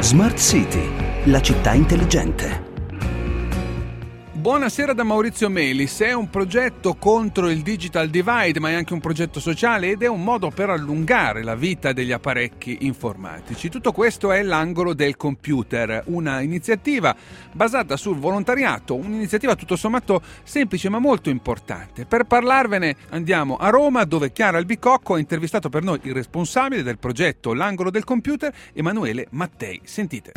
Smart City, la città intelligente. Buonasera da Maurizio Melis. È un progetto contro il digital divide, ma è anche un progetto sociale ed è un modo per allungare la vita degli apparecchi informatici. Tutto questo è l'angolo del computer, una iniziativa basata sul volontariato, un'iniziativa tutto sommato semplice ma molto importante. Per parlarvene andiamo a Roma, dove Chiara Albicocco ha intervistato per noi il responsabile del progetto L'angolo del computer, Emanuele Mattei. Sentite.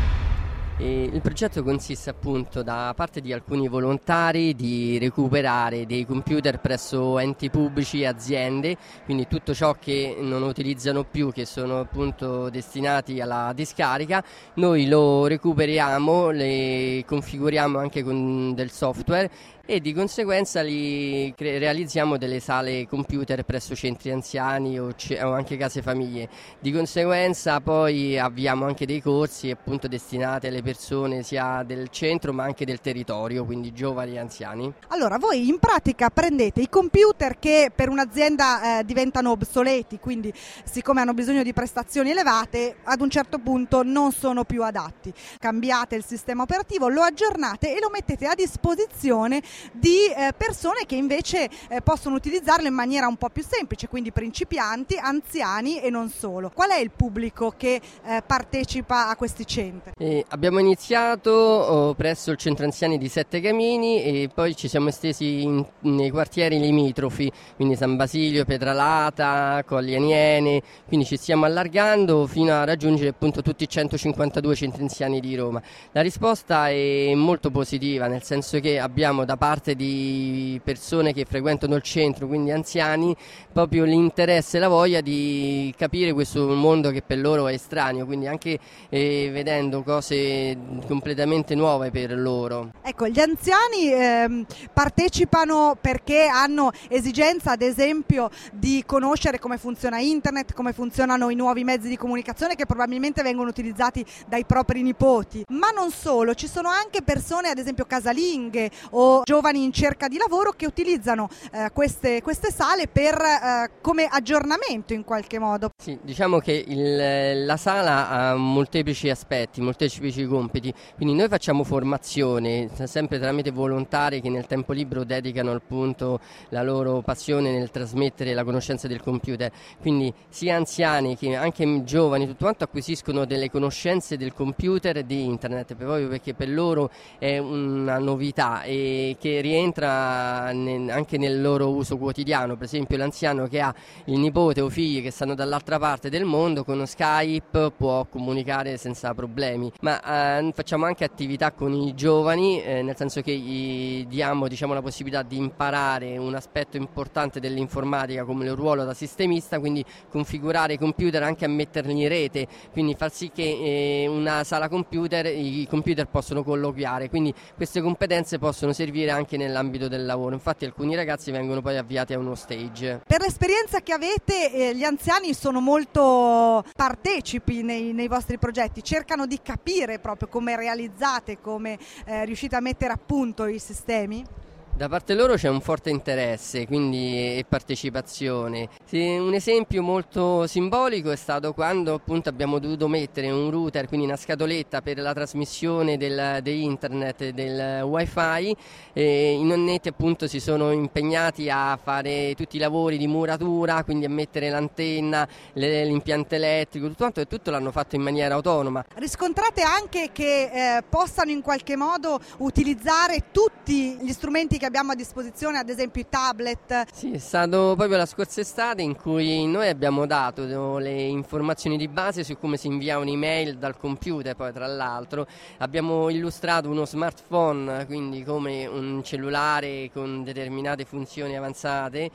Il progetto consiste appunto da parte di alcuni volontari di recuperare dei computer presso enti pubblici e aziende, quindi tutto ciò che non utilizzano più, che sono appunto destinati alla discarica, noi lo recuperiamo, le configuriamo anche con del software e di conseguenza realizziamo delle sale computer presso centri anziani o anche case famiglie. Di conseguenza poi avviamo anche dei corsi appunto destinati alle persone sia del centro ma anche del territorio, quindi giovani e anziani. Allora, voi in pratica prendete i computer che per un'azienda diventano obsoleti, quindi siccome hanno bisogno di prestazioni elevate, ad un certo punto non sono più adatti. Cambiate il sistema operativo, lo aggiornate e lo mettete a disposizione di persone che invece possono utilizzarlo in maniera un po' più semplice, quindi principianti, anziani e non solo. Qual è il pubblico che partecipa a questi centri? Abbiamo iniziato presso il centro anziani di Sette Camini e poi ci siamo estesi nei quartieri limitrofi, quindi San Basilio, Pietralata, Colli Aniene, quindi ci stiamo allargando fino a raggiungere appunto tutti i 152 centri anziani di Roma. La risposta è molto positiva, nel senso che abbiamo da parte di persone che frequentano il centro, quindi anziani, proprio l'interesse e la voglia di capire questo mondo che per loro è estraneo, quindi anche vedendo cose completamente nuove per loro. Ecco, gli anziani partecipano perché hanno esigenza, ad esempio, di conoscere come funziona internet, come funzionano i nuovi mezzi di comunicazione che probabilmente vengono utilizzati dai propri nipoti, ma non solo, ci sono anche persone, ad esempio casalinghe o giovani in cerca di lavoro che utilizzano queste sale per come aggiornamento in qualche modo. Sì, diciamo che la sala ha molteplici aspetti, molteplici compiti, quindi noi facciamo formazione sempre tramite volontari che nel tempo libero dedicano appunto la loro passione nel trasmettere la conoscenza del computer, quindi sia anziani che anche giovani tutto quanto acquisiscono delle conoscenze del computer e di internet, proprio perché per loro è una novità e che rientra anche nel loro uso quotidiano. Per esempio l'anziano che ha il nipote o figli che stanno dall'altra parte del mondo, con Skype può comunicare senza problemi, ma facciamo anche attività con i giovani, nel senso che gli diamo la possibilità di imparare un aspetto importante dell'informatica come il ruolo da sistemista, quindi configurare i computer anche a metterli in rete, quindi far sì che una sala computer, i computer possono colloquiare, quindi queste competenze possono servire anche nell'ambito del lavoro. Infatti alcuni ragazzi vengono poi avviati a uno stage. Per l'esperienza che avete, gli anziani sono molto partecipi nei vostri progetti, cercano di capire proprio come realizzate, come riuscite a mettere a punto i sistemi? Da parte loro c'è un forte interesse, quindi e partecipazione. Un esempio molto simbolico è stato quando appunto abbiamo dovuto mettere un router, quindi una scatoletta per la trasmissione di internet del wifi, e i nonnetti appunto si sono impegnati a fare tutti i lavori di muratura, quindi a mettere l'antenna, l'impianto elettrico, tutto l'hanno fatto in maniera autonoma. Riscontrate anche che possano in qualche modo utilizzare tutti gli strumenti che abbiamo a disposizione, ad esempio i tablet? Sì, è stato proprio la scorsa estate in cui noi abbiamo dato le informazioni di base su come si invia un'email dal computer, poi tra l'altro abbiamo illustrato uno smartphone, quindi come un cellulare con determinate funzioni avanzate,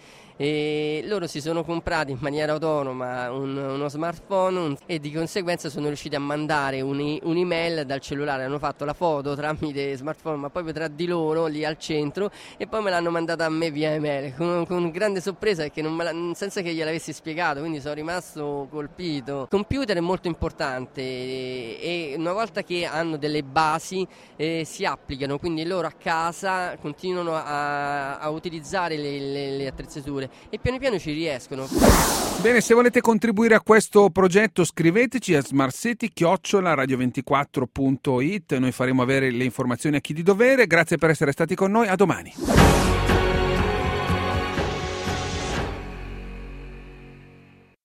e loro si sono comprati in maniera autonoma uno smartphone e di conseguenza sono riusciti a mandare un'email dal cellulare, hanno fatto la foto tramite smartphone ma proprio tra di loro lì al centro e poi me l'hanno mandata a me via email con grande sorpresa, perché senza che gliel'avessi spiegato, quindi sono rimasto colpito. Il computer è molto importante e una volta che hanno delle basi si applicano, quindi loro a casa continuano a utilizzare le attrezzature. cose e piano piano ci riescono. Bene, se volete contribuire a questo progetto scriveteci a smartcity@radio24.it, noi faremo avere le informazioni a chi di dovere. Grazie per essere stati con noi, a domani.